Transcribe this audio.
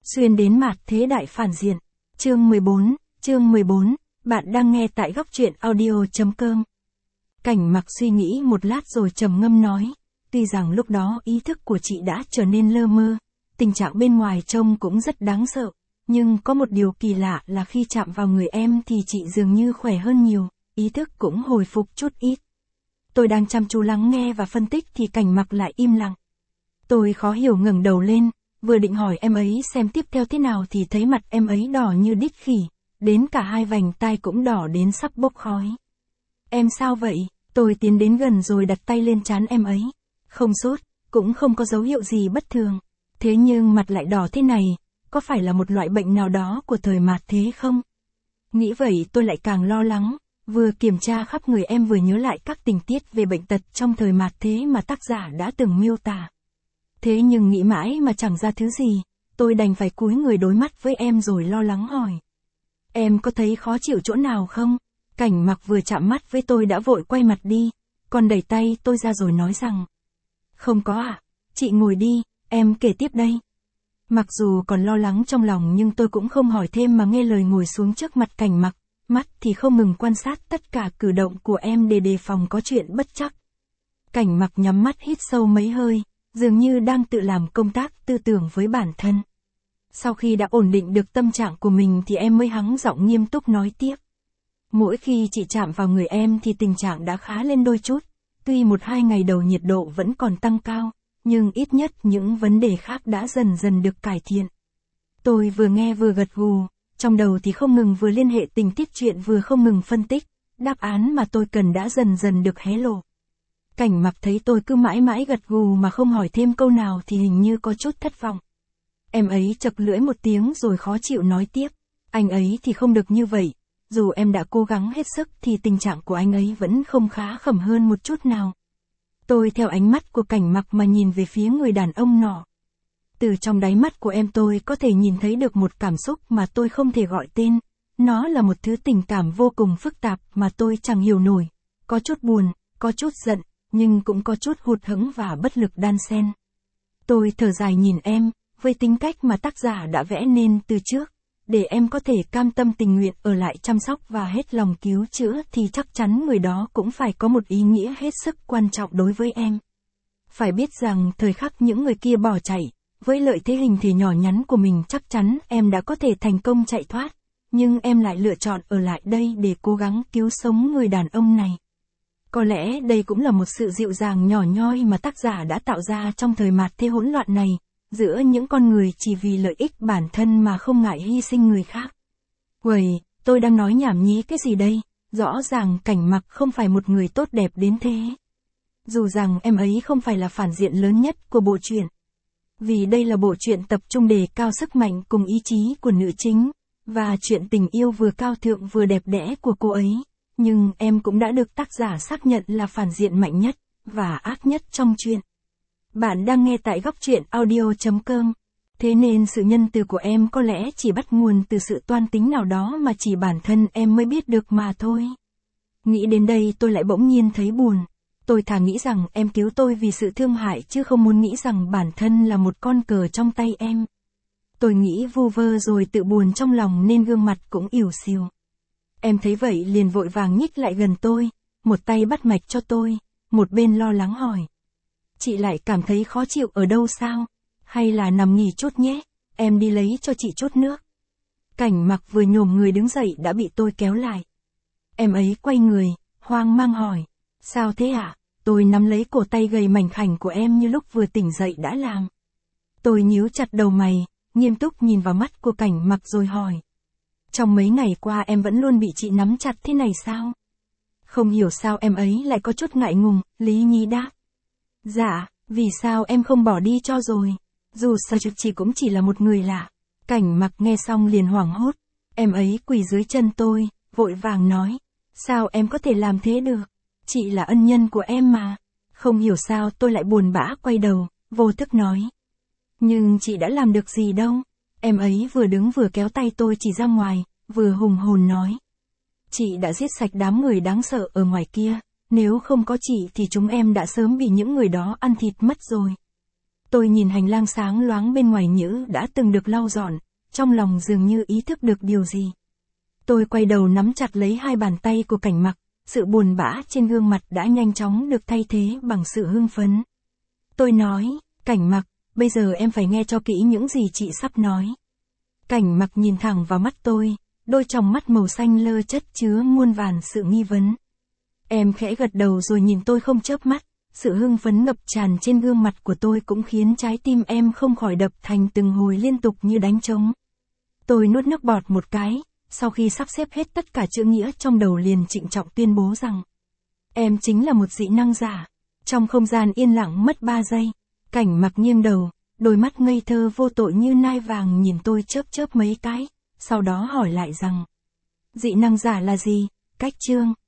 Xuyên đến mạt thế đại phản diện. Chương 14, bạn đang nghe tại góc truyện audio.com. Cảnh Mặc suy nghĩ một lát rồi trầm ngâm nói, tuy rằng lúc đó ý thức của chị đã trở nên lơ mơ, tình trạng bên ngoài trông cũng rất đáng sợ, nhưng có một điều kỳ lạ là khi chạm vào người em thì chị dường như khỏe hơn nhiều, ý thức cũng hồi phục chút ít. Tôi đang chăm chú lắng nghe và phân tích thì Cảnh Mặc lại im lặng. Tôi khó hiểu ngẩng đầu lên, vừa định hỏi em ấy xem tiếp theo thế nào thì thấy mặt em ấy đỏ như đít khỉ, đến cả hai vành tai cũng đỏ đến sắp bốc khói. Em sao vậy? Tôi tiến đến gần rồi đặt tay lên trán em ấy. Không sốt, cũng không có dấu hiệu gì bất thường. Thế nhưng mặt lại đỏ thế này, có phải là một loại bệnh nào đó của thời mạt thế không? Nghĩ vậy tôi lại càng lo lắng, vừa kiểm tra khắp người em vừa nhớ lại các tình tiết về bệnh tật trong thời mạt thế mà tác giả đã từng miêu tả. Thế nhưng nghĩ mãi mà chẳng ra thứ gì, tôi đành phải cúi người đối mắt với em rồi lo lắng hỏi. Em có thấy khó chịu chỗ nào không? Cảnh Mặc vừa chạm mắt với tôi đã vội quay mặt đi, còn đẩy tay tôi ra rồi nói rằng. Không có ạ, chị ngồi đi, em kể tiếp đây. Mặc dù còn lo lắng trong lòng nhưng tôi cũng không hỏi thêm mà nghe lời ngồi xuống trước mặt Cảnh Mặc, mắt thì không ngừng quan sát tất cả cử động của em để đề phòng có chuyện bất trắc. Cảnh Mặc nhắm mắt hít sâu mấy hơi, dường như đang tự làm công tác tư tưởng với bản thân. Sau khi đã ổn định được tâm trạng của mình thì em mới hắng giọng nghiêm túc nói tiếp. Mỗi khi chị chạm vào người em thì tình trạng đã khá lên đôi chút, tuy 1-2 ngày đầu nhiệt độ vẫn còn tăng cao, nhưng ít nhất những vấn đề khác đã dần dần được cải thiện. Tôi vừa nghe vừa gật gù, trong đầu thì không ngừng vừa liên hệ tình tiết chuyện vừa không ngừng phân tích, đáp án mà tôi cần đã dần dần được hé lộ. Cảnh Mặc thấy tôi cứ mãi mãi gật gù mà không hỏi thêm câu nào thì hình như có chút thất vọng. Em ấy chật lưỡi một tiếng rồi khó chịu nói tiếp, anh ấy thì không được như vậy, dù em đã cố gắng hết sức thì tình trạng của anh ấy vẫn không khá khẩm hơn một chút nào. Tôi theo ánh mắt của Cảnh Mặc mà nhìn về phía người đàn ông nọ. Từ trong đáy mắt của em tôi có thể nhìn thấy được một cảm xúc mà tôi không thể gọi tên, nó là một thứ tình cảm vô cùng phức tạp mà tôi chẳng hiểu nổi, có chút buồn, có chút giận, nhưng cũng có chút hụt hẫng và bất lực đan xen. Tôi thở dài nhìn em, với tính cách mà tác giả đã vẽ nên từ trước, để em có thể cam tâm tình nguyện ở lại chăm sóc và hết lòng cứu chữa thì chắc chắn người đó cũng phải có một ý nghĩa hết sức quan trọng đối với em. Phải biết rằng thời khắc những người kia bỏ chạy, với lợi thế hình thể nhỏ nhắn của mình chắc chắn em đã có thể thành công chạy thoát, nhưng em lại lựa chọn ở lại đây để cố gắng cứu sống người đàn ông này. Có lẽ đây cũng là một sự dịu dàng nhỏ nhoi mà tác giả đã tạo ra trong thời mạt thế hỗn loạn này, giữa những con người chỉ vì lợi ích bản thân mà không ngại hy sinh người khác. Uầy, tôi đang nói nhảm nhí cái gì đây? Rõ ràng Cảnh Mặc không phải một người tốt đẹp đến thế. Dù rằng em ấy không phải là phản diện lớn nhất của bộ truyện. Vì đây là bộ truyện tập trung đề cao sức mạnh cùng ý chí của nữ chính, và chuyện tình yêu vừa cao thượng vừa đẹp đẽ của cô ấy. Nhưng em cũng đã được tác giả xác nhận là phản diện mạnh nhất, và ác nhất trong truyện. Bạn đang nghe tại góc truyện audio.com. Thế nên sự nhân từ của em có lẽ chỉ bắt nguồn từ sự toan tính nào đó mà chỉ bản thân em mới biết được mà thôi. Nghĩ đến đây tôi lại bỗng nhiên thấy buồn. Tôi thà nghĩ rằng em cứu tôi vì sự thương hại chứ không muốn nghĩ rằng bản thân là một con cờ trong tay em. Tôi nghĩ vu vơ rồi tự buồn trong lòng nên gương mặt cũng ỉu xìu. Em thấy vậy liền vội vàng nhích lại gần tôi, một tay bắt mạch cho tôi, một bên lo lắng hỏi. Chị lại cảm thấy khó chịu ở đâu sao? Hay là nằm nghỉ chút nhé, em đi lấy cho chị chút nước. Cảnh Mặc vừa nhổm người đứng dậy đã bị tôi kéo lại. Em ấy quay người, hoang mang hỏi. Sao thế ạ? Tôi nắm lấy cổ tay gầy mảnh khảnh của em như lúc vừa tỉnh dậy đã làm. Tôi nhíu chặt đầu mày, nghiêm túc nhìn vào mắt của Cảnh Mặc rồi hỏi. Trong mấy ngày qua em vẫn luôn bị chị nắm chặt thế này sao? Không hiểu sao em ấy lại có chút ngại ngùng, Lý Nhi đáp. Dạ, vì sao em không bỏ đi cho rồi? Dù sao chị cũng chỉ là một người lạ. Cảnh Mặc nghe xong liền hoảng hốt. Em ấy quỳ dưới chân tôi, vội vàng nói. Sao em có thể làm thế được? Chị là ân nhân của em mà. Không hiểu sao tôi lại buồn bã quay đầu, vô thức nói. Nhưng chị đã làm được gì đâu? Em ấy vừa đứng vừa kéo tay tôi chỉ ra ngoài, vừa hùng hồn nói. Chị đã giết sạch đám người đáng sợ ở ngoài kia, nếu không có chị thì chúng em đã sớm bị những người đó ăn thịt mất rồi. Tôi nhìn hành lang sáng loáng bên ngoài nhữ đã từng được lau dọn, trong lòng dường như ý thức được điều gì. Tôi quay đầu nắm chặt lấy hai bàn tay của Cảnh Mặc, sự buồn bã trên gương mặt đã nhanh chóng được thay thế bằng sự hưng phấn. Tôi nói, Cảnh Mặc, bây giờ em phải nghe cho kỹ những gì chị sắp nói. Cảnh Mặc nhìn thẳng vào mắt tôi, đôi tròng mắt màu xanh lơ chất chứa muôn vàn sự nghi vấn. Em khẽ gật đầu rồi nhìn tôi không chớp mắt, sự hưng phấn ngập tràn trên gương mặt của tôi cũng khiến trái tim em không khỏi đập thành từng hồi liên tục như đánh trống. Tôi nuốt nước bọt một cái, sau khi sắp xếp hết tất cả chữ nghĩa trong đầu liền trịnh trọng tuyên bố rằng em chính là một dị năng giả. Trong không gian yên lặng mất 3 giây, Cảnh Mặc nghiêng đầu, đôi mắt ngây thơ vô tội như nai vàng nhìn tôi chớp chớp mấy cái, sau đó hỏi lại rằng dị năng giả là gì, Cách Chương?